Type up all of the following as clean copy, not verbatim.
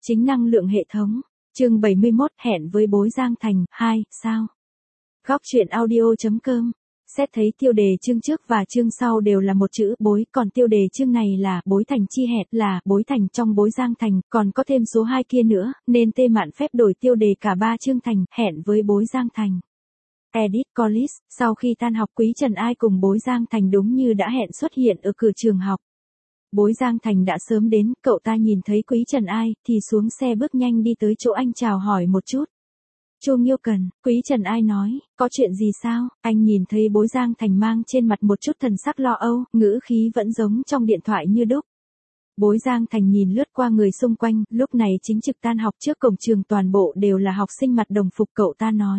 Chính năng lượng hệ thống. Chương 71 hẹn với bối Giang Thành, 2, sao? Góc truyện audio.com. Xét thấy tiêu đề chương trước và chương sau đều là một chữ bối, còn tiêu đề chương này là bối thành chi hẹn là bối thành trong bối Giang Thành, còn có thêm số 2 kia nữa, nên Tê Mạn phép đổi tiêu đề cả 3 chương thành hẹn với bối Giang Thành. Edit Collis, sau khi tan học Quý Trần Ai cùng bối Giang Thành đúng như đã hẹn xuất hiện ở cửa trường học. Bối Giang Thành đã sớm đến, cậu ta nhìn thấy Quý Trần Ai, thì xuống xe bước nhanh đi tới chỗ anh chào hỏi một chút. Chu Nghiêu Cần, Quý Trần Ai nói, có chuyện gì sao? Anh nhìn thấy bối Giang Thành mang trên mặt một chút thần sắc lo âu, ngữ khí vẫn giống trong điện thoại như đúc. Bối Giang Thành nhìn lướt qua người xung quanh, lúc này chính trực tan học trước cổng trường toàn bộ đều là học sinh mặc đồng phục, cậu ta nói.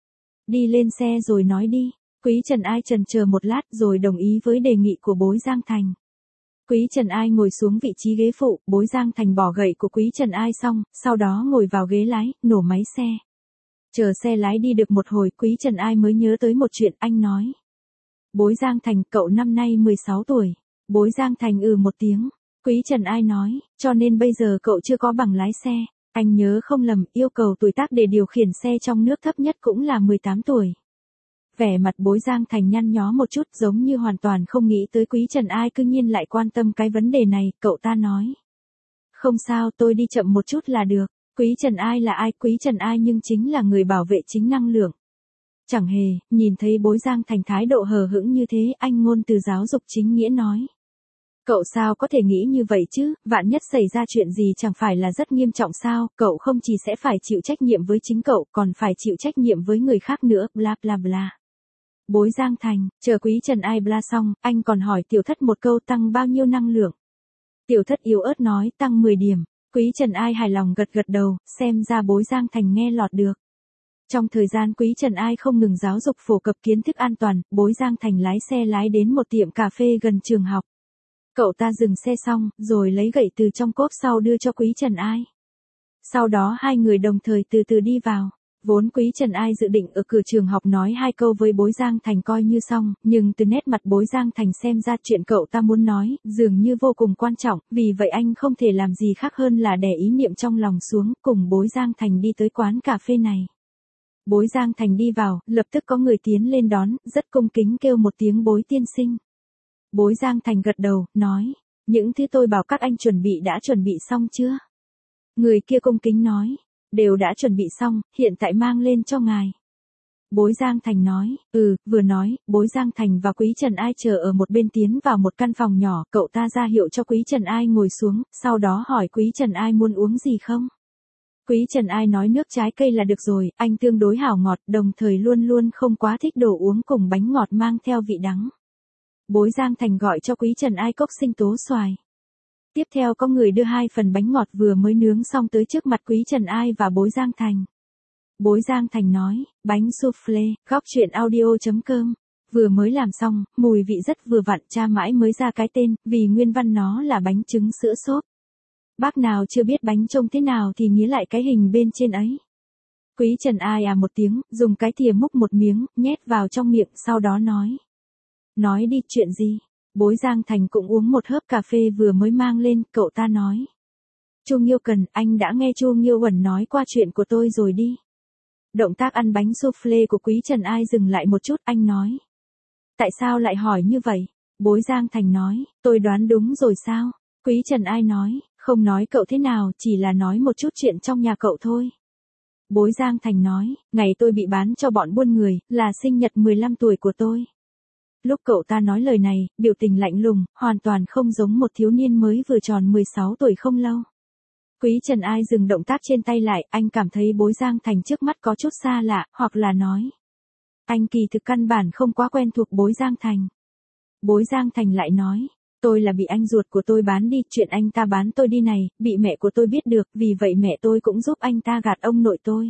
Đi lên xe rồi nói đi. Quý Trần Ai chần chờ một lát rồi đồng ý với đề nghị của bối Giang Thành. Quý Trần Ai ngồi xuống vị trí ghế phụ, bối Giang Thành bỏ gậy của Quý Trần Ai xong, sau đó ngồi vào ghế lái, nổ máy xe. Chờ xe lái đi được một hồi, Quý Trần Ai mới nhớ tới một chuyện, anh nói. Bối Giang Thành, cậu năm nay 16 tuổi. Bối Giang Thành một tiếng. Quý Trần Ai nói, cho nên bây giờ cậu chưa có bằng lái xe. Anh nhớ không lầm, yêu cầu tuổi tác để điều khiển xe trong nước thấp nhất cũng là 18 tuổi. Vẻ mặt bối Giang Thành nhăn nhó một chút, giống như hoàn toàn không nghĩ tới Quý Trần Ai cư nhiên lại quan tâm cái vấn đề này, cậu ta nói. Không sao, tôi đi chậm một chút là được. Quý Trần Ai là ai? Quý Trần Ai nhưng chính là người bảo vệ chính năng lượng. Chẳng hề, nhìn thấy bối Giang Thành thái độ hờ hững như thế, anh ngôn từ giáo dục chính nghĩa nói. Cậu sao có thể nghĩ như vậy chứ, vạn nhất xảy ra chuyện gì chẳng phải là rất nghiêm trọng sao, cậu không chỉ sẽ phải chịu trách nhiệm với chính cậu, còn phải chịu trách nhiệm với người khác nữa, bla bla bla. Bối Giang Thành, chờ Quý Trần Ai bla xong, anh còn hỏi Tiểu Thất một câu tăng bao nhiêu năng lượng. Tiểu Thất yếu ớt nói tăng 10 điểm, Quý Trần Ai hài lòng gật gật đầu, xem ra bối Giang Thành nghe lọt được. Trong thời gian Quý Trần Ai không ngừng giáo dục phổ cập kiến thức an toàn, bối Giang Thành lái xe lái đến một tiệm cà phê gần trường học. Cậu ta dừng xe xong, rồi lấy gậy từ trong cốp sau đưa cho Quý Trần Ai. Sau đó hai người đồng thời từ từ đi vào. Vốn Quý Trần Ai dự định ở cửa trường học nói 2 câu với bối Giang Thành coi như xong, nhưng từ nét mặt bối Giang Thành xem ra chuyện cậu ta muốn nói, dường như vô cùng quan trọng, vì vậy anh không thể làm gì khác hơn là đè ý niệm trong lòng xuống, cùng bối Giang Thành đi tới quán cà phê này. Bối Giang Thành đi vào, lập tức có người tiến lên đón, rất cung kính kêu một tiếng bối tiên sinh. Bối Giang Thành gật đầu, nói, những thứ tôi bảo các anh chuẩn bị đã chuẩn bị xong chưa? Người kia cung kính nói, đều đã chuẩn bị xong, hiện tại mang lên cho ngài. Bối Giang Thành nói, vừa nói, bối Giang Thành và Quý Trần Ai chờ ở một bên tiến vào một căn phòng nhỏ, cậu ta ra hiệu cho Quý Trần Ai ngồi xuống, sau đó hỏi Quý Trần Ai muốn uống gì không? Quý Trần Ai nói nước trái cây là được rồi, anh tương đối hảo ngọt, đồng thời luôn luôn không quá thích đồ uống cùng bánh ngọt mang theo vị đắng. Bối Giang Thành gọi cho Quý Trần Ai cốc sinh tố xoài. Tiếp theo có người đưa 2 phần bánh ngọt vừa mới nướng xong tới trước mặt Quý Trần Ai và bối Giang Thành. Bối Giang Thành nói, bánh soufflé, góc truyện audio.com. Vừa mới làm xong, mùi vị rất vừa vặn, cha mãi mới ra cái tên, vì nguyên văn nó là bánh trứng sữa xốp. Bác nào chưa biết bánh trông thế nào thì nghĩ lại cái hình bên trên ấy. Quý Trần Ai một tiếng, dùng cái thìa múc một miếng, nhét vào trong miệng, sau đó nói. Nói đi, chuyện gì? Bối Giang Thành cũng uống một hớp cà phê vừa mới mang lên, cậu ta nói. Chu Nghiêu Cần, anh đã nghe Chu Nghiêu Uẩn nói qua chuyện của tôi rồi đi. Động tác ăn bánh soufflé của Quý Trần Ai dừng lại một chút, anh nói. Tại sao lại hỏi như vậy? Bối Giang Thành nói, tôi đoán đúng rồi sao? Quý Trần Ai nói, không nói cậu thế nào, chỉ là nói một chút chuyện trong nhà cậu thôi. Bối Giang Thành nói, ngày tôi bị bán cho bọn buôn người, là sinh nhật 15 tuổi của tôi. Lúc cậu ta nói lời này, biểu tình lạnh lùng, hoàn toàn không giống một thiếu niên mới vừa tròn 16 tuổi không lâu. Quý Trần Ai dừng động tác trên tay lại, anh cảm thấy bối Giang Thành trước mắt có chút xa lạ, hoặc là nói. Anh kỳ thực căn bản không quá quen thuộc bối Giang Thành. Bối Giang Thành lại nói, tôi là bị anh ruột của tôi bán đi, chuyện anh ta bán tôi đi này, bị mẹ của tôi biết được, vì vậy mẹ tôi cũng giúp anh ta gạt ông nội tôi.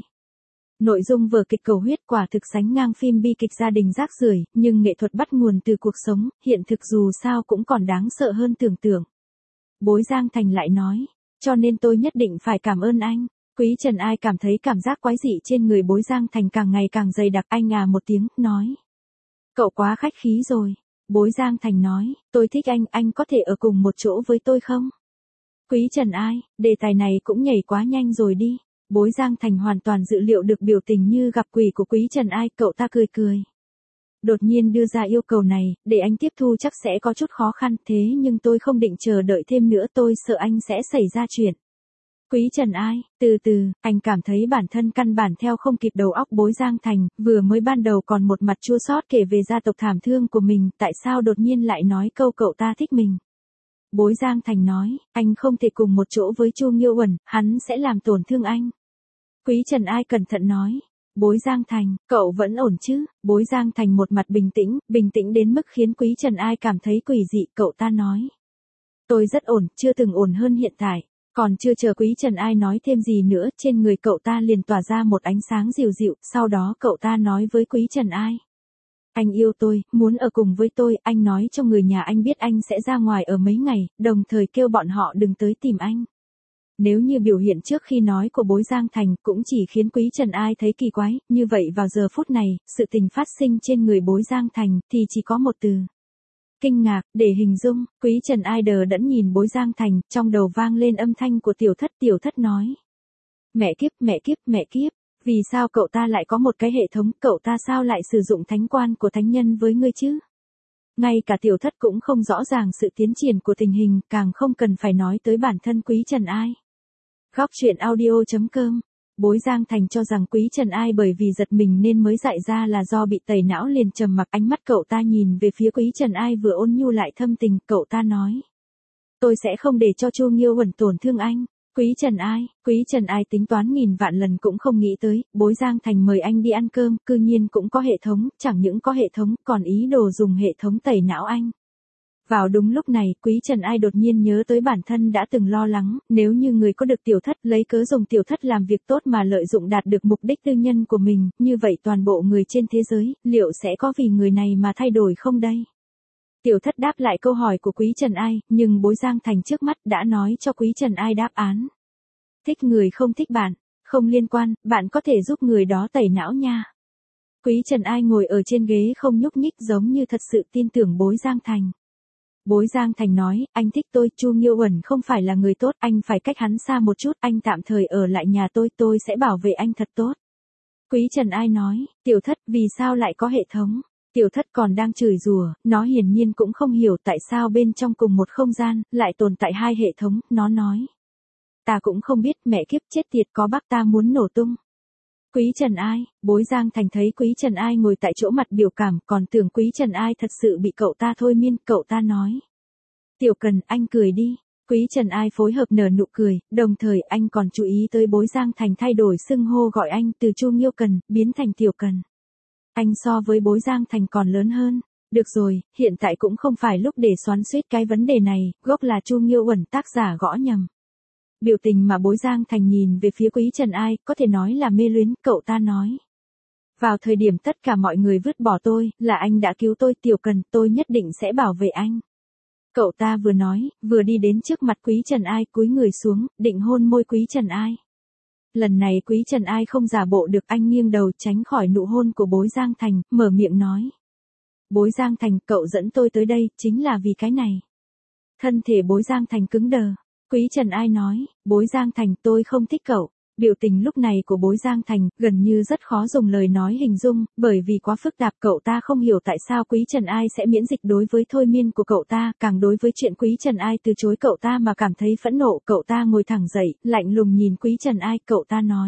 Nội dung vở kịch Cầu Huyết quả thực sánh ngang phim bi kịch gia đình rác rưởi, nhưng nghệ thuật bắt nguồn từ cuộc sống, hiện thực dù sao cũng còn đáng sợ hơn tưởng tượng. Bối Giang Thành lại nói, cho nên tôi nhất định phải cảm ơn anh. Quý Trần Ai cảm thấy cảm giác quái dị trên người bối Giang Thành càng ngày càng dày đặc, anh một tiếng, nói. Cậu quá khách khí rồi. Bối Giang Thành nói, tôi thích anh có thể ở cùng một chỗ với tôi không? Quý Trần Ai, đề tài này cũng nhảy quá nhanh rồi đi. Bối Giang Thành hoàn toàn dự liệu được biểu tình như gặp quỷ của Quý Trần Ai, cậu ta cười cười. Đột nhiên đưa ra yêu cầu này, để anh tiếp thu chắc sẽ có chút khó khăn, thế nhưng tôi không định chờ đợi thêm nữa, tôi sợ anh sẽ xảy ra chuyện. Quý Trần Ai, từ từ, anh cảm thấy bản thân căn bản theo không kịp đầu óc Bối Giang Thành, vừa mới ban đầu còn một mặt chua xót kể về gia tộc thảm thương của mình, tại sao đột nhiên lại nói câu cậu ta thích mình. Bối Giang Thành nói, anh không thể cùng một chỗ với Chu Nghiêu Uẩn, hắn sẽ làm tổn thương anh. Quý Trần Ai cẩn thận nói, Bối Giang Thành, cậu vẫn ổn chứ? Bối Giang Thành một mặt bình tĩnh đến mức khiến Quý Trần Ai cảm thấy quỷ dị, cậu ta nói. Tôi rất ổn, chưa từng ổn hơn hiện tại. Còn chưa chờ Quý Trần Ai nói thêm gì nữa, trên người cậu ta liền tỏa ra một ánh sáng dịu dịu, sau đó cậu ta nói với Quý Trần Ai. Anh yêu tôi, muốn ở cùng với tôi, anh nói cho người nhà anh biết anh sẽ ra ngoài ở mấy ngày, đồng thời kêu bọn họ đừng tới tìm anh. Nếu như biểu hiện trước khi nói của Bối Giang Thành cũng chỉ khiến Quý Trần Ai thấy kỳ quái, như vậy vào giờ phút này, sự tình phát sinh trên người Bối Giang Thành thì chỉ có một từ. Kinh ngạc, để hình dung, Quý Trần Ai đờ đẫn nhìn Bối Giang Thành, trong đầu vang lên âm thanh của tiểu thất nói. Mẹ kiếp, vì sao cậu ta lại có một cái hệ thống, cậu ta sao lại sử dụng thánh quan của thánh nhân với ngươi chứ? Ngay cả tiểu thất cũng không rõ ràng sự tiến triển của tình hình, càng không cần phải nói tới bản thân Quý Trần Ai. Góc truyện audio.com. Bối Giang Thành cho rằng Quý Trần Ai bởi vì giật mình nên mới dại ra là do bị tẩy não, liền trầm mặc, ánh mắt cậu ta nhìn về phía Quý Trần Ai vừa ôn nhu lại thâm tình, cậu ta nói. Tôi sẽ không để cho Chu Nghiêu Uẩn tổn thương anh. Quý Trần Ai tính toán nghìn vạn lần cũng không nghĩ tới, Bối Giang Thành mời anh đi ăn cơm, cư nhiên cũng có hệ thống, chẳng những có hệ thống, còn ý đồ dùng hệ thống tẩy não anh. Vào đúng lúc này, Quý Trần Ai đột nhiên nhớ tới bản thân đã từng lo lắng, nếu như người có được tiểu thất lấy cớ dùng tiểu thất làm việc tốt mà lợi dụng đạt được mục đích tư nhân của mình, như vậy toàn bộ người trên thế giới, liệu sẽ có vì người này mà thay đổi không đây? Tiểu thất đáp lại câu hỏi của Quý Trần Ai, nhưng Bối Giang Thành trước mắt đã nói cho Quý Trần Ai đáp án. Thích người không thích bạn, không liên quan, bạn có thể giúp người đó tẩy não nha. Quý Trần Ai ngồi ở trên ghế không nhúc nhích giống như thật sự tin tưởng Bối Giang Thành. Bối Giang Thành nói, anh thích tôi, Chu Nghiêu Uẩn không phải là người tốt, anh phải cách hắn xa một chút, anh tạm thời ở lại nhà tôi sẽ bảo vệ anh thật tốt. Quý Trần Ai nói, tiểu thất vì sao lại có hệ thống? Tiểu thất còn đang chửi rủa, nó hiển nhiên cũng không hiểu tại sao bên trong cùng một không gian, lại tồn tại hai hệ thống, nó nói. Ta cũng không biết, mẹ kiếp chết tiệt, có bác ta muốn nổ tung. Quý Trần Ai, Bối Giang Thành thấy Quý Trần Ai ngồi tại chỗ mặt biểu cảm, còn tưởng Quý Trần Ai thật sự bị cậu ta thôi miên, cậu ta nói. Tiểu Cần, anh cười đi. Quý Trần Ai phối hợp nở nụ cười, đồng thời anh còn chú ý tới Bối Giang Thành thay đổi xưng hô gọi anh từ Chu Nghiêu Cần, biến thành Tiểu Cần. Anh so với Bối Giang Thành còn lớn hơn. Được rồi, hiện tại cũng không phải lúc để xoắn xuýt cái vấn đề này, gốc là Chu Nghiêu Uẩn, tác giả gõ nhầm. Biểu tình mà Bối Giang Thành nhìn về phía Quý Trần Ai, có thể nói là mê luyến, cậu ta nói. Vào thời điểm tất cả mọi người vứt bỏ tôi, là anh đã cứu tôi, Tiểu Cần, tôi nhất định sẽ bảo vệ anh. Cậu ta vừa nói, vừa đi đến trước mặt Quý Trần Ai, cúi người xuống, định hôn môi Quý Trần Ai. Lần này Quý Trần Ai không giả bộ được, anh nghiêng đầu tránh khỏi nụ hôn của Bối Giang Thành, mở miệng nói. Bối Giang Thành, cậu dẫn tôi tới đây, chính là vì cái này. Thân thể Bối Giang Thành cứng đờ. Quý Trần Ai nói, Bối Giang Thành, tôi không thích cậu. Biểu tình lúc này của Bối Giang Thành, gần như rất khó dùng lời nói hình dung, bởi vì quá phức tạp, cậu ta không hiểu tại sao Quý Trần Ai sẽ miễn dịch đối với thôi miên của cậu ta, càng đối với chuyện Quý Trần Ai từ chối cậu ta mà cảm thấy phẫn nộ, cậu ta ngồi thẳng dậy, lạnh lùng nhìn Quý Trần Ai, cậu ta nói.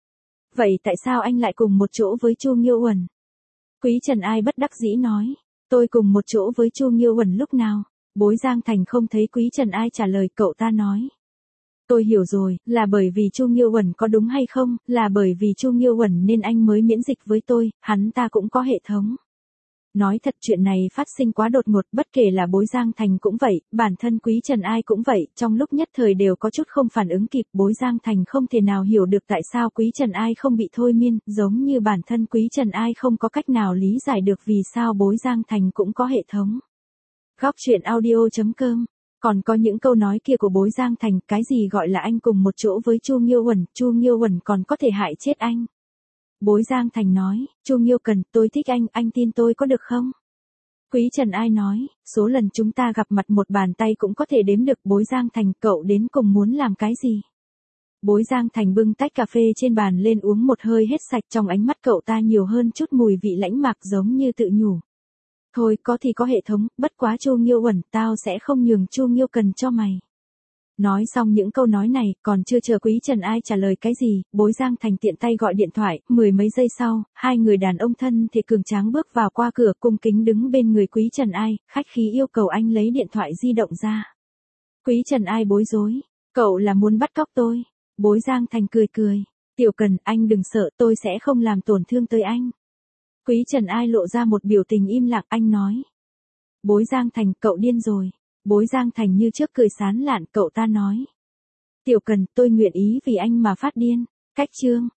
Vậy tại sao anh lại cùng một chỗ với Chu Nghiêu Uẩn? Quý Trần Ai bất đắc dĩ nói, tôi cùng một chỗ với Chu Nghiêu Uẩn lúc nào? Bối Giang Thành không thấy Quý Trần Ai trả lời, cậu ta nói. Tôi hiểu rồi, là bởi vì Chu Nghiêu Uẩn có đúng hay không, là bởi vì Chu Nghiêu Uẩn nên anh mới miễn dịch với tôi, hắn ta cũng có hệ thống. Nói thật, chuyện này phát sinh quá đột ngột, bất kể là Bối Giang Thành cũng vậy, bản thân Quý Trần Ai cũng vậy, trong lúc nhất thời đều có chút không phản ứng kịp, Bối Giang Thành không thể nào hiểu được tại sao Quý Trần Ai không bị thôi miên, giống như bản thân Quý Trần Ai không có cách nào lý giải được vì sao Bối Giang Thành cũng có hệ thống. Góc truyện audio.com. Còn có những câu nói kia của Bối Giang Thành, cái gì gọi là anh cùng một chỗ với Chu Nghiêu Uẩn còn có thể hại chết anh. Bối Giang Thành nói, Chu Nghiêu Cần, tôi thích anh tin tôi có được không? Quý Trần Ai nói, số lần chúng ta gặp mặt một bàn tay cũng có thể đếm được. Bối Giang Thành, cậu đến cùng muốn làm cái gì? Bối Giang Thành bưng tách cà phê trên bàn lên uống một hơi hết sạch, trong ánh mắt cậu ta nhiều hơn chút mùi vị lãnh mạc giống như tự nhủ. Thôi có thì có hệ thống, bất quá Chu Nghiêu Uẩn, tao sẽ không nhường Chu Nghiêu Cần cho mày. Nói xong những câu nói này, còn chưa chờ Quý Trần Ai trả lời cái gì, Bối Giang Thành tiện tay gọi điện thoại, mười mấy giây sau, hai người đàn ông thân thì cường tráng bước vào qua cửa, cung kính đứng bên người Quý Trần Ai, khách khí yêu cầu anh lấy điện thoại di động ra. Quý Trần Ai bối rối, cậu là muốn bắt cóc tôi? Bối Giang Thành cười cười, Tiểu Cần, anh đừng sợ, tôi sẽ không làm tổn thương tới anh. Quý Trần Ai lộ ra một biểu tình im lặng, anh nói. Bối Giang Thành, cậu điên rồi. Bối Giang Thành như trước cười sán lạn, cậu ta nói. Tiểu Cần, tôi nguyện ý vì anh mà phát điên. Cách chương